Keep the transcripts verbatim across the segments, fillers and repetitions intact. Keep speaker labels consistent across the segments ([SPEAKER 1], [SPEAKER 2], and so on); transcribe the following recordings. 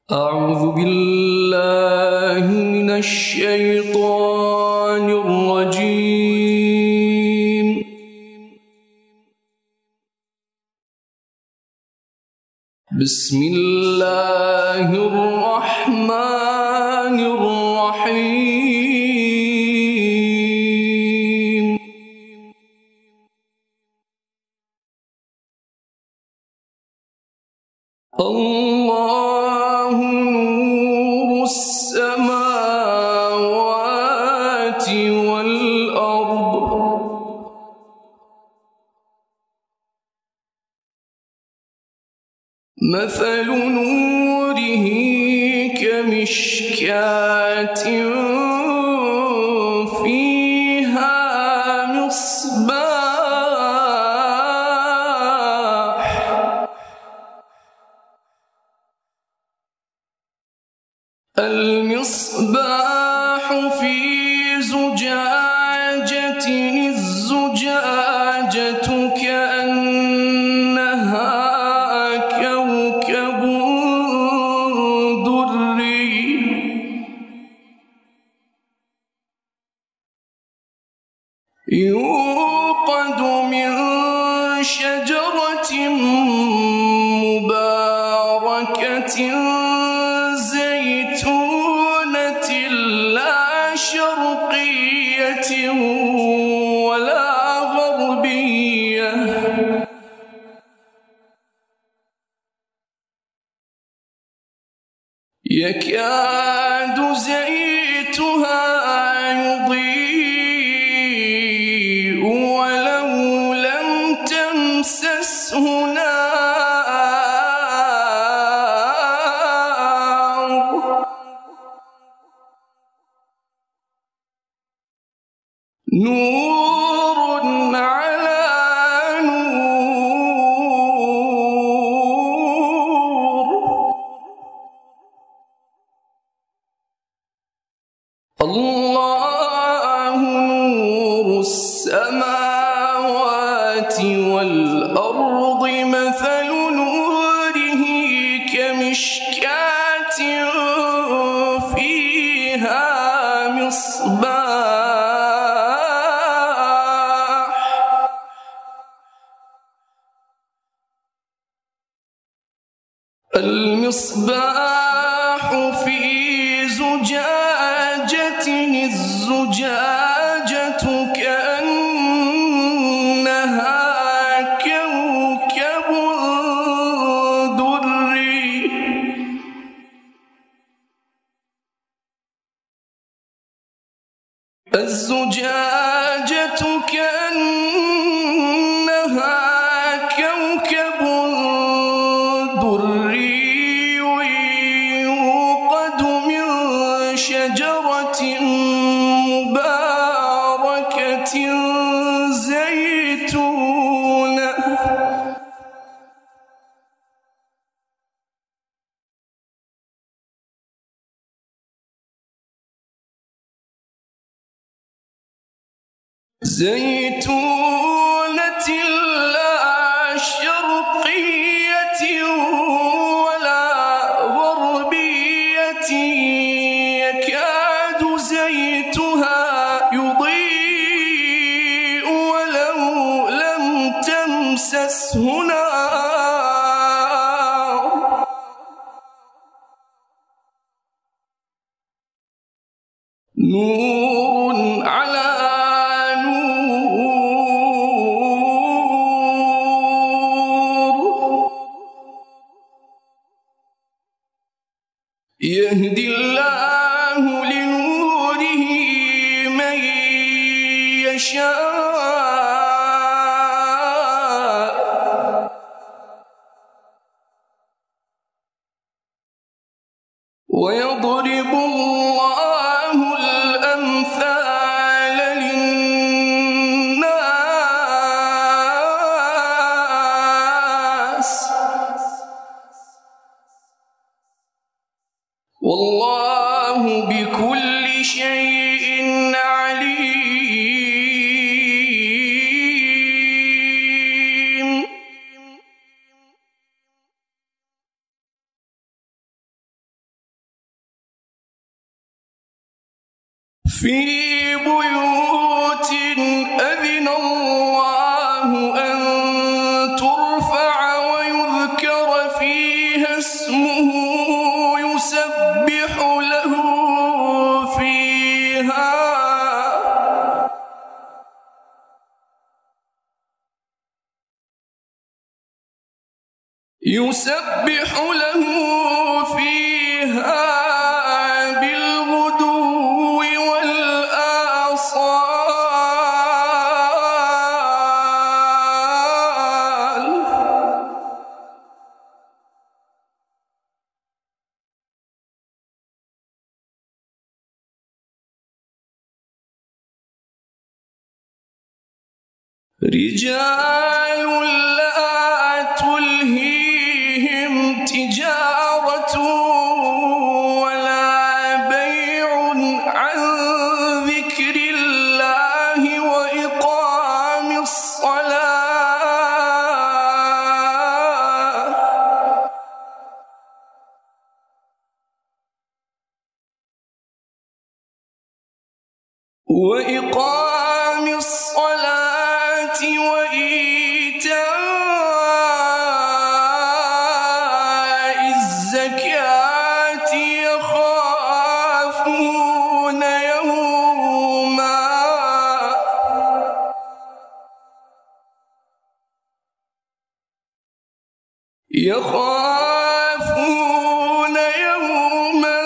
[SPEAKER 1] أعوذ بالله من الشيطان الرجيم. بسم الله الرحمن الرحيم. الله نور السماوات والأرض. مثل نوره كمشكاة فيها مصباح المصباح في زجاجة الزجاجة كأنها كوكب دري يوقد من شجرة مباركة زيتونة لا شرقية ولا غربية يكاد زيتها يضيء ولو لم تمسسه نور على نور. الله نور السماوات والأرض. مثل نوره كمشكاة فيها مصباح المصباح في زجاجة الزجاجة كأنها كوكب دري الزجاجة كأنها كوكب دري يوقد من شجرة مباركة زيتونة زيتونة لا شرقية ولا غربية يكاد زيتها يضيء ولو لم تمسسه نار نور على يهدي الله لنوره من يشاء ويضرب الله الأمثال للناس والله بكل شيء عليم. في بيوت أذن الله أن ترفع ويذكر فيها اسمه يسبح له فيها يسبح له فيها بالغدو والآصال رجال لا تلهيهم تجارة ولا بيع عن ذكر الله وإقام الصلاة وإقام الصلاة وإيتاء الزكاة يخافون يوما يخافون يوما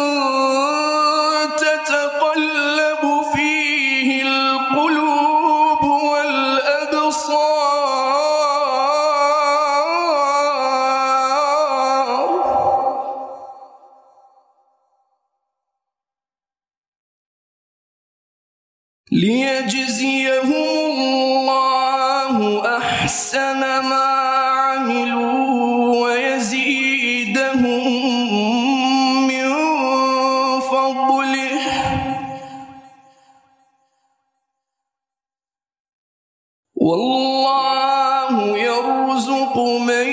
[SPEAKER 1] تتقلب فيه القلوب والأبصار ليجزيهم الله أحسن ما عملوا ويزيدهم من فضله والله يرزق من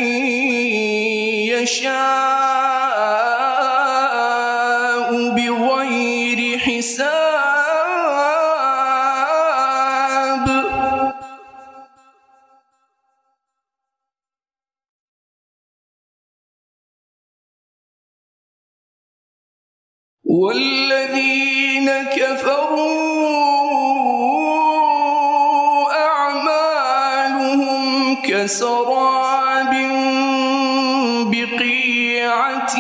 [SPEAKER 1] يشاء بغير حساب والذين كفروا أعمالهم كسراب بقيعة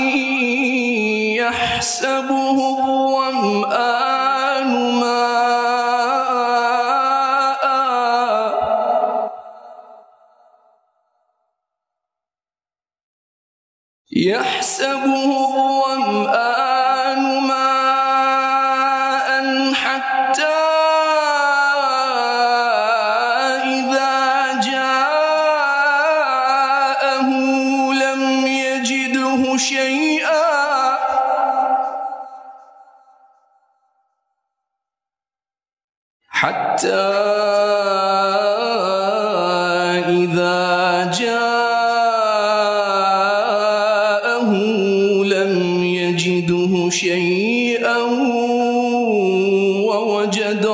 [SPEAKER 1] يحسبه الظمآن ماء يحسبه الظمآن ماء حتى إذا جاءه لم يجده شيئا حتى إذا جاءه لم يجده شيئا ووجد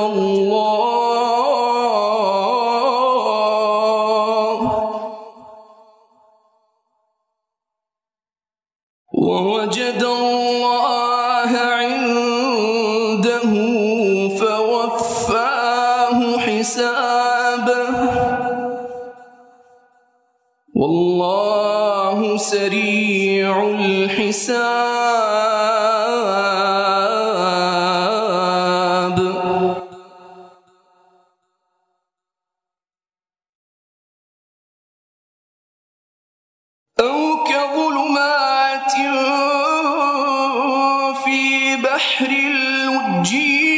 [SPEAKER 1] الله ووجد الله عنده فوفاه حسابه والله سريع الحساب أو كظلمات في بحر اللجي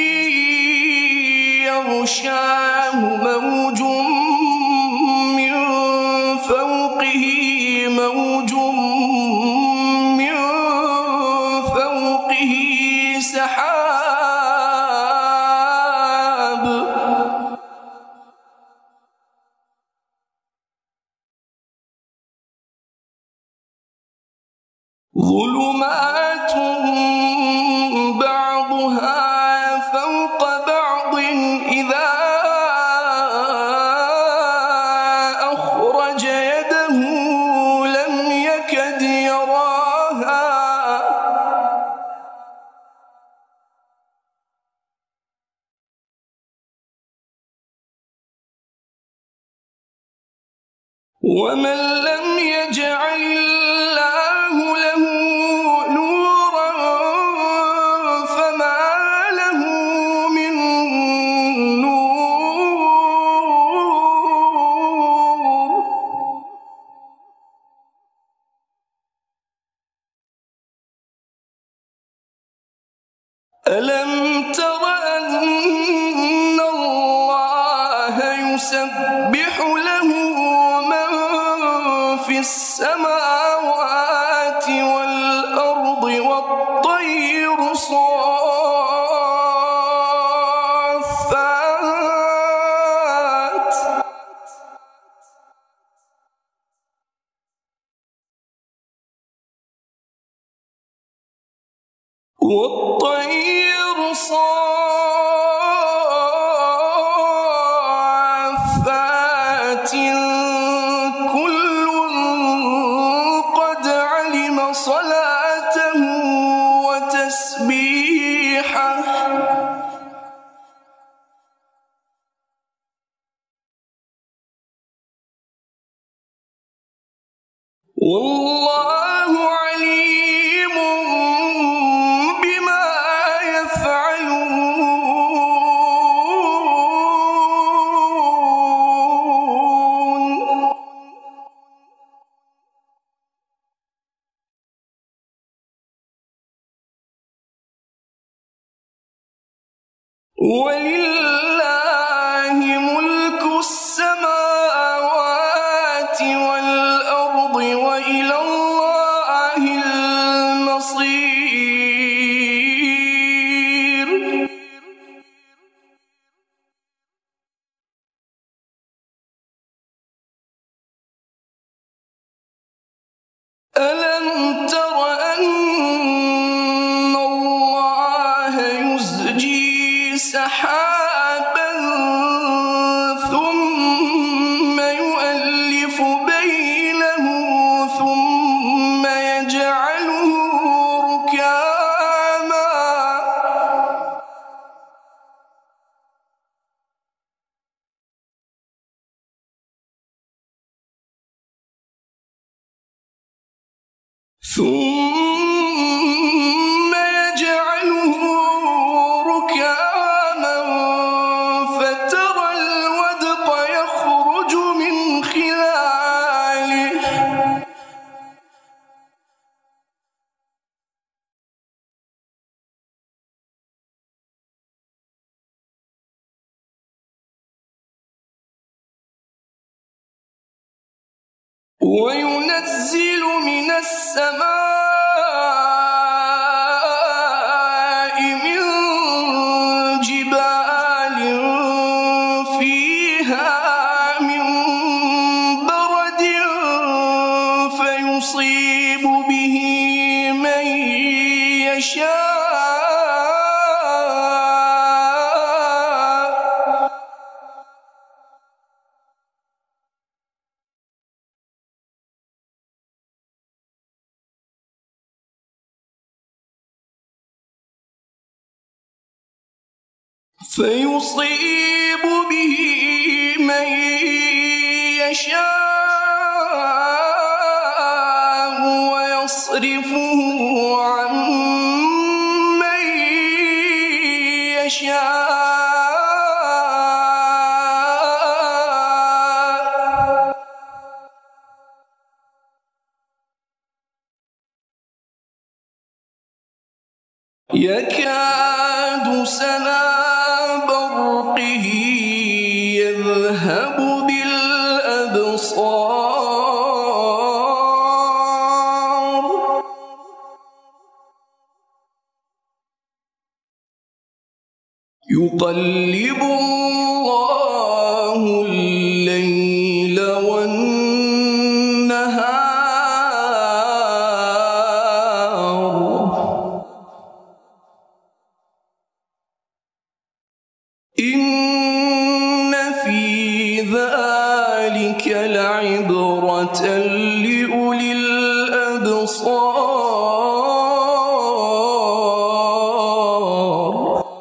[SPEAKER 1] يغشاه موج من فوقه موج من فوقه سحاب ظلمات بعضها فوق ومن لم يجعل الله له نورا فما له من نور. ألم تر أن الله يسبح له من في السماوات والأرض والطير صافات والطير صافات كل قد علم صلاته وتسبيحه والله عليم بما يفعلون. ولله ملك السماوات والأرض وإلى الله المصير. ألم تر أن الله يزجي سحابا ثم يؤلف بينه ثم يجعله ركاما ثم يجعله ركاما فترى الودق يخرج من خلاله وينزل من السماء من جبال فيها من برد فيصيب به من يشاء فيصيب به من يشاء ويصرفه عن من يشاء يكاد سنا برقه يذهب بالأبصار يقلب الله الليل والنهار إن في ذلك لعبرة لأولي الأبصار.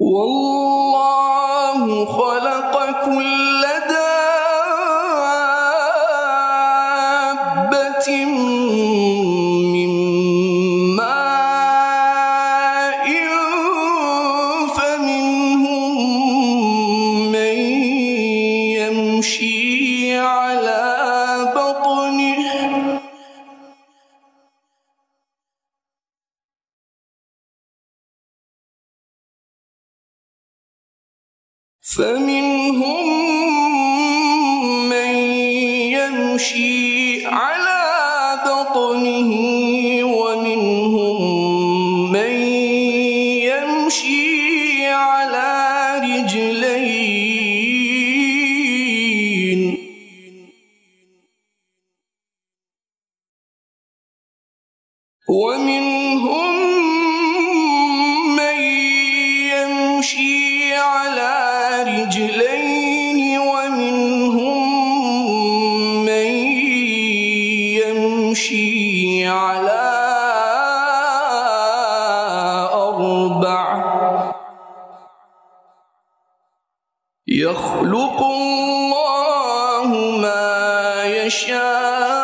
[SPEAKER 1] والله خلق كل دابة من ماء فمنهم من يمشي على بطنه فمنهم من يمشي على بطنه ومنهم من يمشي على رجلين ومنهم من يمشي على رجلين ومنهم من يمشي على أربع يخلق الله ما يشاء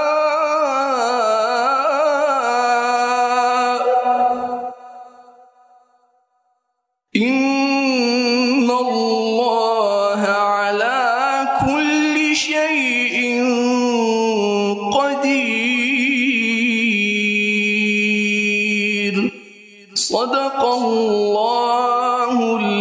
[SPEAKER 1] إن الله على كل شيء قدير. صدق الله